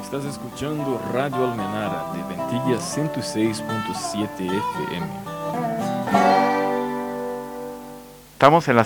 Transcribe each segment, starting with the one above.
Estás escuchando Radio Almenara de Ventilla 106.7 FM. Estamos en la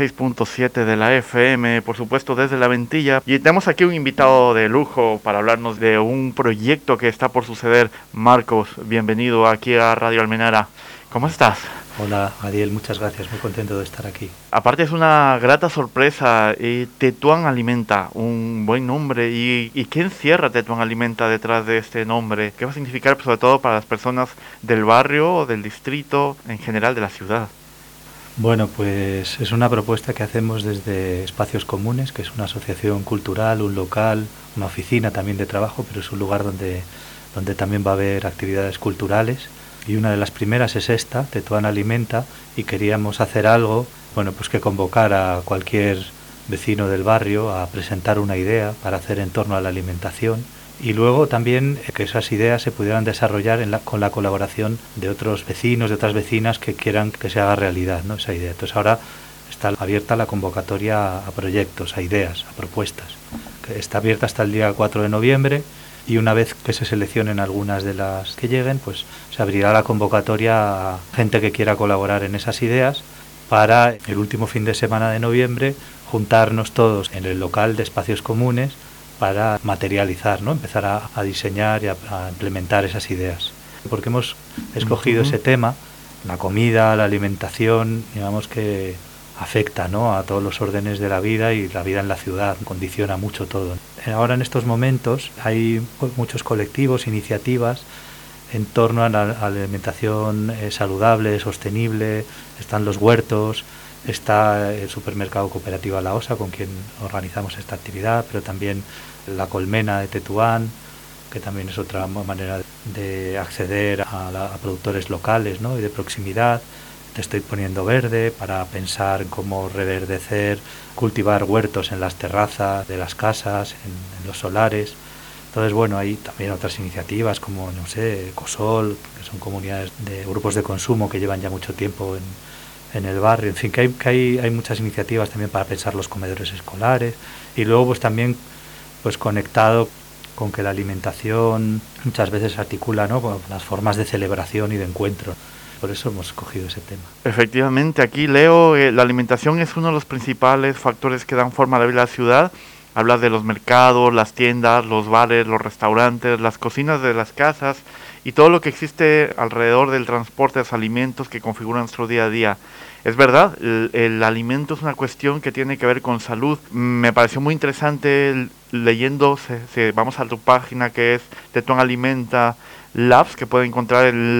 106.7 de la FM, por supuesto desde la Ventilla, y tenemos aquí un invitado de lujo para hablarnos de un proyecto que está por suceder. Marcos, bienvenido aquí a Radio Almenara. ¿Cómo estás? Hola, Adiel, muchas gracias, muy contento de estar aquí. Aparte es una grata sorpresa, Tetuán Alimenta, un buen nombre. ¿Y qué encierra Tetuán Alimenta detrás de este nombre? ¿Qué va a significar sobre todo para las personas del barrio, del distrito, en general de la ciudad? Bueno, pues es una propuesta que hacemos desde Espacios Comunes, que es una asociación cultural, un local, una oficina también de trabajo, pero es un lugar donde también va a haber actividades culturales. Y una de las primeras es esta, Tetuán Alimenta, y queríamos hacer algo, bueno, pues que convocara a cualquier vecino del barrio a presentar una idea para hacer en torno a la alimentación. Y luego también que esas ideas se pudieran desarrollar con la colaboración de otros vecinos, de otras vecinas que quieran que se haga realidad, ¿no?, esa idea. Entonces ahora está abierta la convocatoria a proyectos, a ideas, a propuestas. Que está abierta hasta el día 4 de noviembre y una vez que se seleccionen algunas de las que lleguen, pues se abrirá la convocatoria a gente que quiera colaborar en esas ideas para el último fin de semana de noviembre juntarnos todos en el local de Espacios Comunes para materializar, ¿no?, empezar a diseñar y a implementar esas ideas. Porque hemos escogido ese tema, la comida, la alimentación, digamos que afecta, ¿no?, a todos los órdenes de la vida, y la vida en la ciudad condiciona mucho todo. Ahora en estos momentos hay muchos colectivos, iniciativas en torno a la alimentación saludable, sostenible. Están los huertos, está el supermercado Cooperativa La Osa, con quien organizamos esta actividad, pero también la Colmena de Tetuán, que también es otra manera de acceder a productores locales, ¿no?, y de proximidad. Te estoy poniendo verde para pensar en cómo reverdecer, cultivar huertos en las terrazas de las casas, en los solares. Entonces, bueno, hay también otras iniciativas como, no sé, Ecosol, que son comunidades de grupos de consumo que llevan ya mucho tiempo en el barrio. En fin, que hay muchas iniciativas también para pensar los comedores escolares. Y luego, pues también, pues conectado con que la alimentación muchas veces se articula, ¿no?, con las formas de celebración y de encuentro. Por eso hemos escogido ese tema. Efectivamente, aquí leo, la alimentación es uno de los principales factores que dan forma a la vida de la ciudad. Hablas de los mercados, las tiendas, los bares, los restaurantes, las cocinas de las casas y todo lo que existe alrededor del transporte de los alimentos que configuran nuestro día a día. Es verdad, el alimento es una cuestión que tiene que ver con salud. Me pareció muy interesante leyendo, vamos a tu página que es Tetuán Alimenta Labs, que pueden encontrar en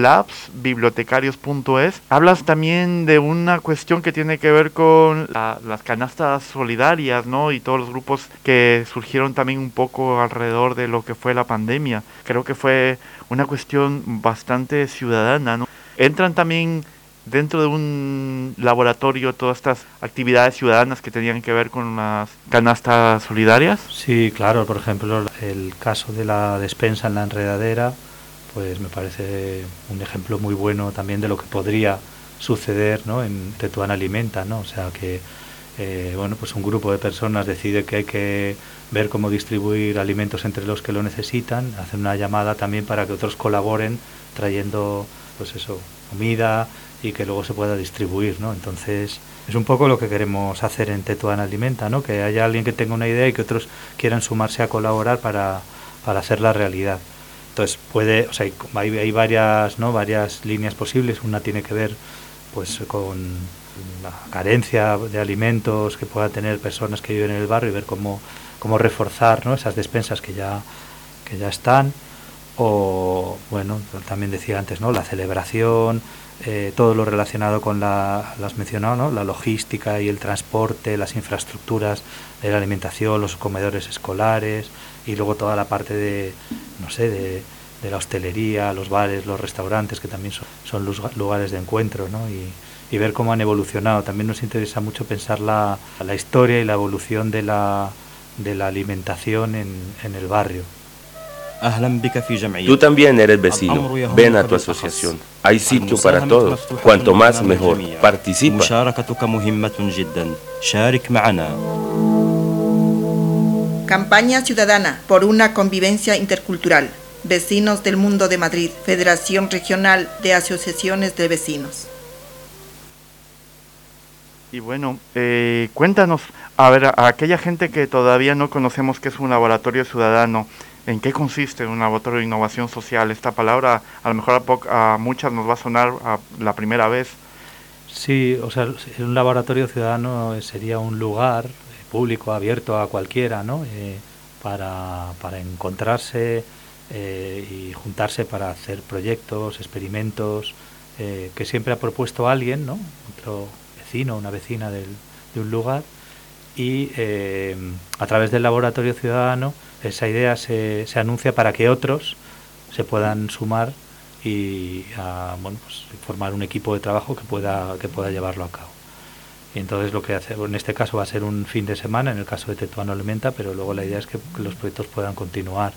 labsbibliotecarios.es. Hablas también de una cuestión que tiene que ver con las canastas solidarias, ¿no?, y todos los grupos que surgieron también un poco alrededor de lo que fue la pandemia. Creo que fue una cuestión bastante ciudadana, ¿no? Entran también dentro de un laboratorio todas estas actividades ciudadanas que tenían que ver con las canastas solidarias. Sí, claro, por ejemplo, el caso de la despensa en la Enredadera, pues me parece un ejemplo muy bueno también de lo que podría suceder, ¿no?, en Tetuán Alimenta, ¿no? O sea que, bueno, pues un grupo de personas decide que hay que ver cómo distribuir alimentos entre los que lo necesitan, hacen una llamada también para que otros colaboren trayendo, pues eso, comida, y que luego se pueda distribuir, ¿no? Entonces es un poco lo que queremos hacer en Tetuán Alimenta, ¿no?, que haya alguien que tenga una idea y que otros quieran sumarse a colaborar para hacerla realidad. Entonces hay varias, ¿no?, varias líneas posibles. Una tiene que ver, pues, con la carencia de alimentos que puedan tener personas que viven en el barrio y ver cómo reforzar, ¿no?, esas despensas que ya están. O, bueno, también decía antes, ¿no?, la celebración, todo lo relacionado con las mencionado, ¿no?, la logística y el transporte, las infraestructuras de la alimentación, los comedores escolares, y luego toda la parte de, no sé, de la hostelería, los bares, los restaurantes, que también son los lugares de encuentro, ¿no?, y ver cómo han evolucionado. También nos interesa mucho pensar la historia y la evolución de la alimentación en el barrio. Tú también eres vecino. Ven a tu asociación. Hay sitio para todos. Cuanto más, mejor. Participa. Campaña ciudadana por una convivencia intercultural. Vecinos del Mundo de Madrid, Federación Regional de Asociaciones de Vecinos. Y bueno, cuéntanos, a ver, a aquella gente que todavía no conocemos qué es un laboratorio ciudadano, ¿en qué consiste un laboratorio de innovación social? Esta palabra a lo mejor a muchas nos va a sonar la primera vez. Sí, o sea, un laboratorio ciudadano sería un lugar público, abierto a cualquiera, ¿no? Para encontrarse y juntarse para hacer proyectos, experimentos, que siempre ha propuesto alguien, ¿no? Otro vecino, una vecina de un lugar, y a través del laboratorio ciudadano esa idea se anuncia para que otros se puedan sumar y pues, formar un equipo de trabajo que pueda llevarlo a cabo. Y entonces lo que hace, en este caso va a ser un fin de semana, en el caso de Tetuán Alimenta, pero luego la idea es que los proyectos puedan continuar.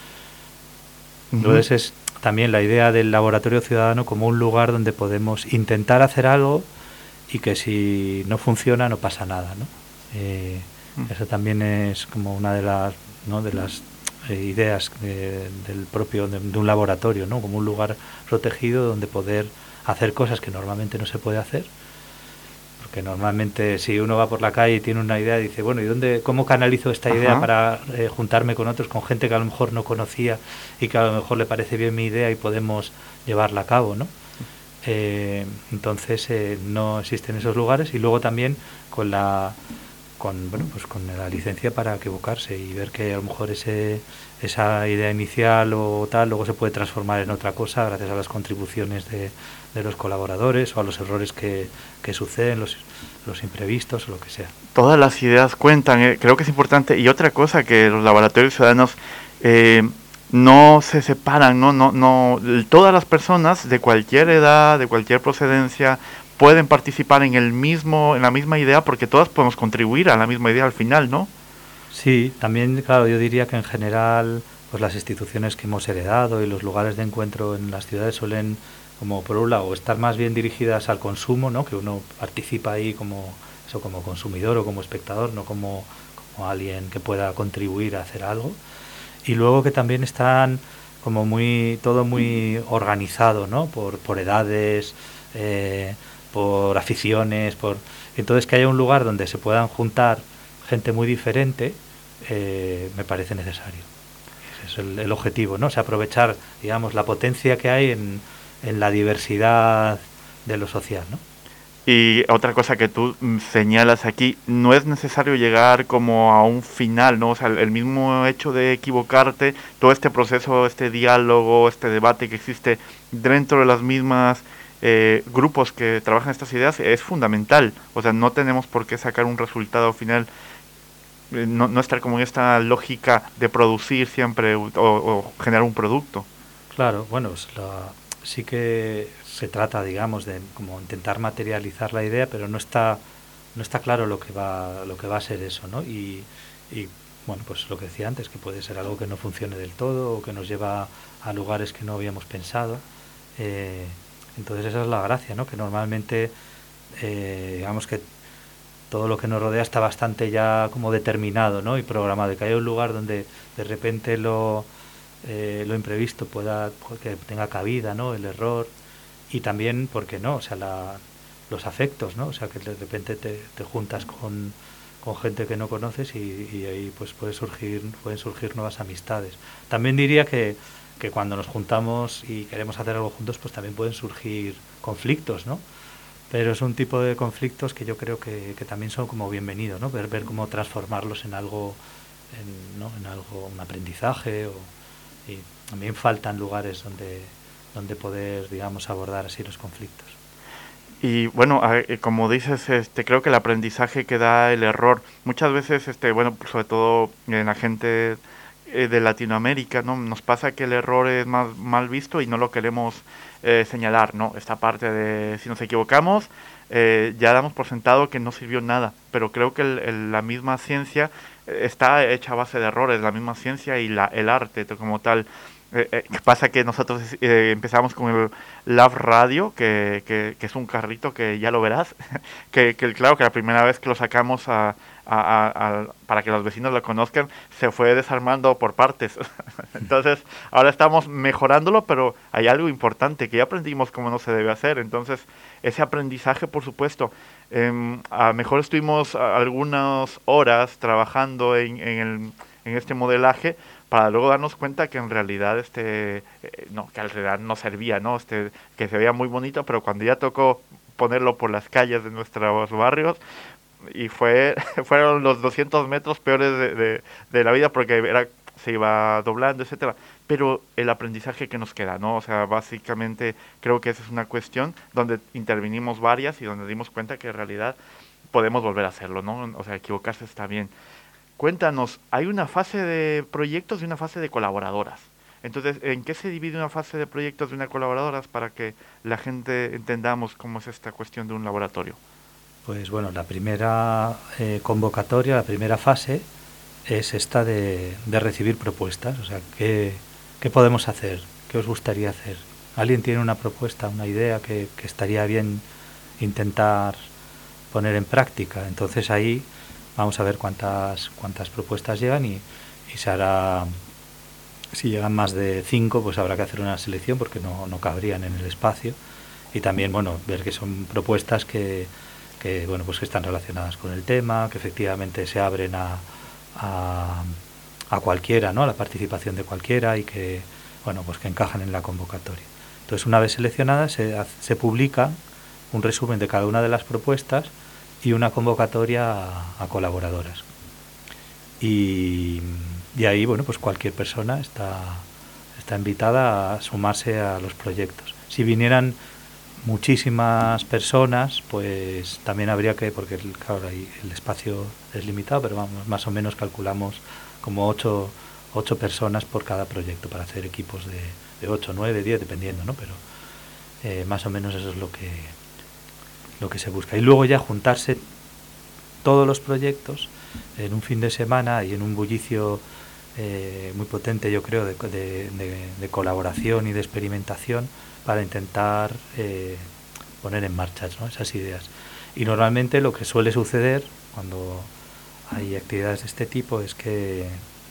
Entonces es también la idea del laboratorio ciudadano como un lugar donde podemos intentar hacer algo y que si no funciona no pasa nada, ¿no? Eso también es como una de las, ¿no?, de las ideas del propio de un laboratorio, ¿no? Como un lugar protegido donde poder hacer cosas que normalmente no se puede hacer, porque normalmente si uno va por la calle y tiene una idea y dice, bueno, ¿y cómo canalizo esta idea para juntarme con otros, con gente que a lo mejor no conocía y que a lo mejor le parece bien mi idea y podemos llevarla a cabo, ¿no? Entonces no existen esos lugares, y luego también con la licencia para equivocarse y ver que a lo mejor esa idea inicial o tal luego se puede transformar en otra cosa gracias a las contribuciones de los colaboradores o a los errores que suceden, los imprevistos o lo que sea. Todas las ideas cuentan, creo que es importante. Y otra cosa, que los laboratorios ciudadanos no se separan, no todas las personas de cualquier edad, de cualquier procedencia, pueden participar en la misma idea, porque todas podemos contribuir a la misma idea al final, ¿no? Sí, también, claro, yo diría que en general pues las instituciones que hemos heredado y los lugares de encuentro en las ciudades suelen, como por un lado, estar más bien dirigidas al consumo, ¿no? Que uno participa ahí como consumidor o como espectador, no como alguien que pueda contribuir a hacer algo. Y luego que también están como todo muy organizado, ¿no? Por edades, por aficiones, entonces que haya un lugar donde se puedan juntar gente muy diferente, me parece necesario. Ese es el objetivo, ¿no? O sea, aprovechar, digamos, la potencia que hay en la diversidad de lo social, ¿no? Y otra cosa que tú señalas aquí, no es necesario llegar como a un final, ¿no? O sea, el mismo hecho de equivocarte, todo este proceso, este diálogo, este debate que existe dentro de las mismas grupos que trabajan estas ideas es fundamental. O sea, no tenemos por qué sacar un resultado final, no estar como en esta lógica de producir siempre o generar un producto. Claro, bueno, sí que se trata, digamos, de como intentar materializar la idea, pero no está claro lo que va a ser eso, ¿no? Y bueno, pues lo que decía antes, que puede ser algo que no funcione del todo o que nos lleva a lugares que no habíamos pensado. Entonces esa es la gracia, ¿no? Que normalmente, digamos que todo lo que nos rodea está bastante ya como determinado, ¿no? Y programado, y que haya un lugar donde de repente lo imprevisto que tenga cabida, ¿no? El error, y también, ¿por qué no? O sea, los afectos, ¿no? O sea, que de repente te juntas con gente que no conoces y ahí pues pueden surgir nuevas amistades. También diría que cuando nos juntamos y queremos hacer algo juntos, pues también pueden surgir conflictos, ¿no? Pero es un tipo de conflictos que yo creo que también son como bienvenidos, ¿no? Ver cómo transformarlos en algo, un aprendizaje, y también faltan lugares donde poder, digamos, abordar así los conflictos. Y bueno, como dices, creo que el aprendizaje que da el error, muchas veces, bueno, sobre todo en la gente de Latinoamérica, ¿no? Nos pasa que el error es más mal visto y no lo queremos señalar, ¿no? Esta parte de si nos equivocamos, ya damos por sentado que no sirvió nada, pero creo que la misma ciencia está hecha a base de errores, la misma ciencia y el arte como tal. Pasa que nosotros empezamos con el Lab Radio, que es un carrito que ya lo verás, que claro, que la primera vez que lo sacamos a para que los vecinos lo conozcan, se fue desarmando por partes. Entonces, ahora estamos mejorándolo, pero hay algo importante, que ya aprendimos cómo no se debe hacer. Entonces, ese aprendizaje, por supuesto, a lo mejor estuvimos algunas horas trabajando en este modelaje, para luego darnos cuenta que en realidad que en realidad no servía, ¿no? Que se veía muy bonito, pero cuando ya tocó ponerlo por las calles de nuestros barrios, y fueron los 200 metros peores de la vida, porque se iba doblando, etcétera. Pero el aprendizaje que nos queda, ¿no? O sea, básicamente creo que esa es una cuestión donde intervinimos varias y donde dimos cuenta que en realidad podemos volver a hacerlo, ¿no? O sea, equivocarse está bien. Cuéntanos, hay una fase de proyectos y una fase de colaboradoras. Entonces, ¿en qué se divide una fase de proyectos y una colaboradoras para que la gente entendamos cómo es esta cuestión de un laboratorio? Pues bueno, la primera convocatoria, la primera fase es esta de recibir propuestas. O sea, ¿qué podemos hacer? ¿Qué os gustaría hacer? ¿Alguien tiene una propuesta, una idea que estaría bien intentar poner en práctica? Entonces ahí vamos a ver cuántas propuestas llegan y se hará, si llegan más de 5, pues habrá que hacer una selección porque no cabrían en el espacio. Y también, bueno, ver que son propuestas que están relacionadas con el tema, que efectivamente se abren a cualquiera, ¿no? A la participación de cualquiera y que, bueno, pues que encajan en la convocatoria. Entonces, una vez seleccionadas, se publica un resumen de cada una de las propuestas y una convocatoria a colaboradoras. Y ahí, bueno, pues cualquier persona está invitada a sumarse a los proyectos. Si vinieran muchísimas personas, pues también habría que, porque claro, ahí el espacio es limitado, pero vamos, más o menos calculamos como 8 personas por cada proyecto para hacer equipos de 8, 9, 10, dependiendo, ¿no? Pero más o menos eso es lo que se busca. Y luego ya juntarse todos los proyectos en un fin de semana y en un bullicio muy potente, yo creo, de colaboración y de experimentación para intentar poner en marcha, ¿no? Esas ideas. Y normalmente lo que suele suceder cuando hay actividades de este tipo es que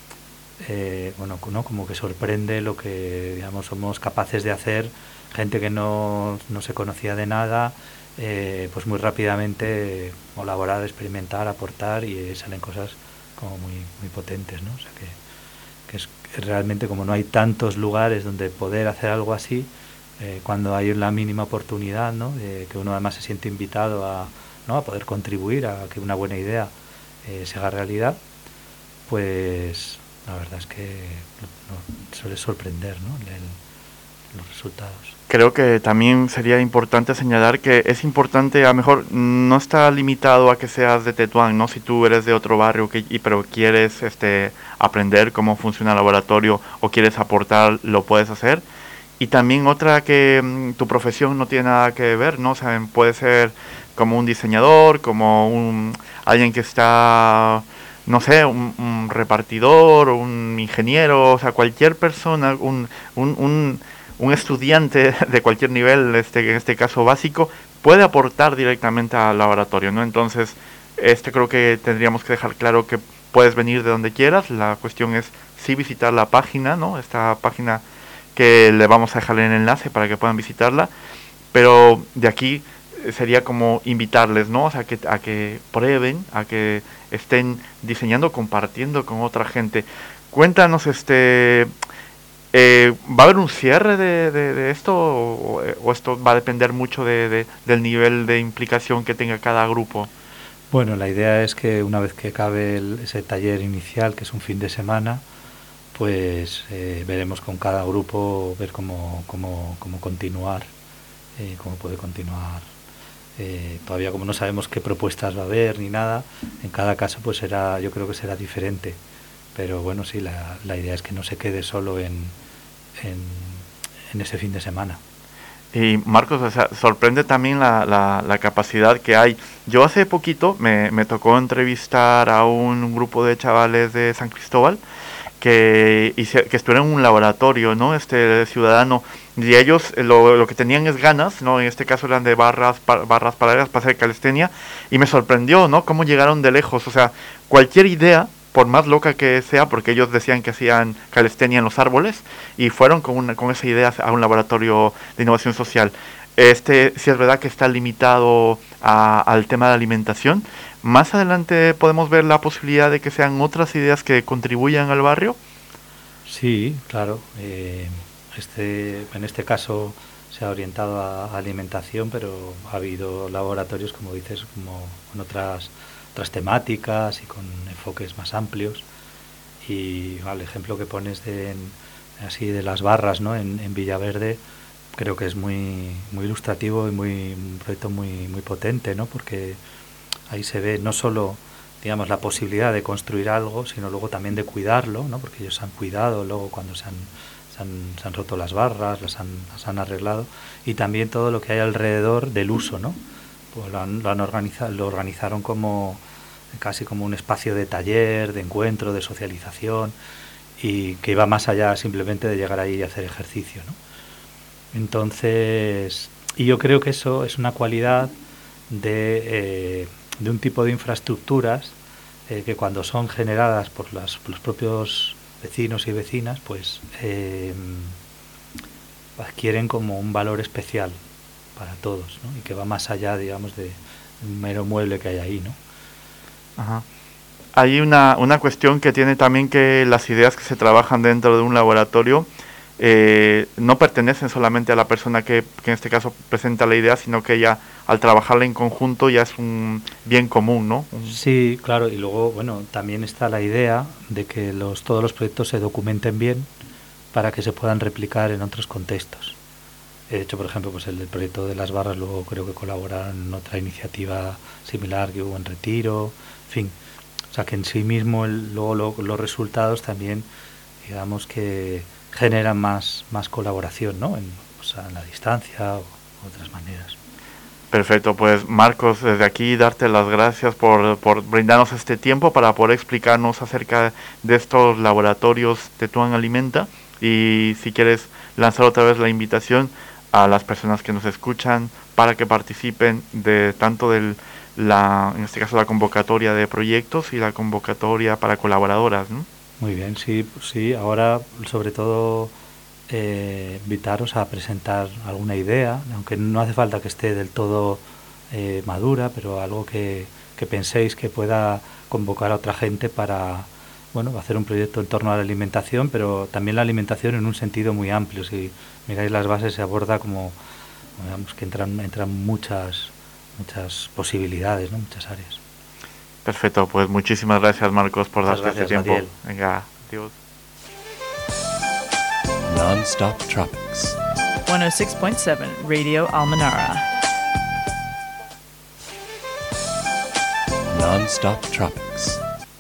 como que sorprende lo que, digamos, somos capaces de hacer, gente que no se conocía de nada, pues muy rápidamente colaborar, experimentar, aportar, y salen cosas como muy potentes, ¿no? O sea que es realmente, como no hay tantos lugares donde poder hacer algo así, cuando hay la mínima oportunidad, ¿no? Que uno además se siente invitado a poder contribuir a que una buena idea se haga realidad, pues la verdad es que suele sorprender, ¿no? Los resultados. Creo que también sería importante señalar que es importante, a lo mejor no está limitado a que seas de Tetuán, ¿no? Si tú eres de otro barrio pero quieres aprender cómo funciona el laboratorio o quieres aportar, lo puedes hacer. Y también otra, que tu profesión no tiene nada que ver, ¿no? O sea, puede ser como un diseñador, como alguien que está, no sé, un repartidor, un ingeniero, o sea, cualquier persona, un estudiante de cualquier nivel, en este caso básico, puede aportar directamente al laboratorio, ¿no? Entonces, creo que tendríamos que dejar claro que puedes venir de donde quieras. La cuestión es sí visitar la página, ¿no? Esta página que le vamos a dejar el enlace para que puedan visitarla, pero de aquí sería como invitarles, ¿no? O sea, a que prueben, a que estén diseñando, compartiendo con otra gente. Cuéntanos, ¿va a haber un cierre de esto o esto va a depender mucho del nivel de implicación que tenga cada grupo? Bueno, la idea es que una vez que acabe ese taller inicial, que es un fin de semana, pues veremos con cada grupo, ver cómo continuar, cómo puede continuar. Todavía, como no sabemos qué propuestas va a haber ni nada, en cada caso pues yo creo que será diferente. Pero bueno, sí, la idea es que no se quede solo en ese fin de semana. Y Marcos, o sea, sorprende también la capacidad que hay. Yo hace poquito me tocó entrevistar a un grupo de chavales de San Cristóbal que estuvieron en un laboratorio, ¿no? Ciudadano, y ellos lo que tenían es ganas, ¿no? En este caso eran de barras paralelas para hacer calistenia, y me sorprendió, ¿no? Cómo llegaron de lejos, o sea, cualquier idea, por más loca que sea, porque ellos decían que hacían calistenia en los árboles, y fueron con esa idea a un laboratorio de innovación social. Sí es verdad que está limitado al tema de alimentación. Más adelante podemos ver la posibilidad de que sean otras ideas que contribuyan al barrio. Sí, claro. En este caso se ha orientado a alimentación, pero ha habido laboratorios, como dices, como con otras temáticas y con enfoques más amplios. Y el ejemplo que pones de las barras, ¿no? en Villaverde, creo que es muy ilustrativo y un proyecto muy potente, ¿no? Porque ahí se ve no solo, digamos, la posibilidad de construir algo, sino luego también de cuidarlo, ¿no? Porque ellos han cuidado luego cuando se han roto las barras, las han arreglado, y también todo lo que hay alrededor del uso, ¿no? Pues lo organizaron casi como un espacio de taller, de encuentro, de socialización, y que iba más allá simplemente de llegar ahí y hacer ejercicio, ¿no? Entonces, y yo creo que eso es una cualidad de un tipo de infraestructuras que cuando son generadas por los propios vecinos y vecinas, pues adquieren como un valor especial para todos, ¿no? Y que va más allá, digamos, de un mero mueble que hay ahí, ¿no? Ajá. Hay una cuestión que tiene también, que las ideas que se trabajan dentro de un laboratorio no pertenecen solamente a la persona que en este caso presenta la idea, sino que ella, al trabajarla en conjunto, ya es un bien común, ¿no? Sí, claro, y luego, bueno, también está la idea de que todos los proyectos se documenten bien para que se puedan replicar en otros contextos. De hecho, por ejemplo, pues el proyecto de las barras, luego creo que colaboraron en otra iniciativa similar que hubo en Retiro, en fin. O sea, que en sí mismo luego los resultados también, digamos, que generan más colaboración, ¿no? En la distancia o otras maneras. Perfecto, pues Marcos, desde aquí darte las gracias por brindarnos este tiempo para poder explicarnos acerca de estos laboratorios de Tuan Alimenta, y si quieres lanzar otra vez la invitación a las personas que nos escuchan para que participen de tanto en este caso la convocatoria de proyectos y la convocatoria para colaboradoras, ¿no? Muy bien, sí. Ahora, sobre todo, invitaros a presentar alguna idea, aunque no hace falta que esté del todo madura, pero algo que penséis que pueda convocar a otra gente para, bueno, hacer un proyecto en torno a la alimentación, pero también la alimentación en un sentido muy amplio. Si miráis las bases, se aborda como, digamos, que entran muchas posibilidades, ¿no? Muchas áreas. Perfecto, pues muchísimas gracias, Marcos, por darte este tiempo. Matiel. Venga, adiós. Non-Stop Tropics. 106.7 Radio Almanara. Non-Stop Tropics.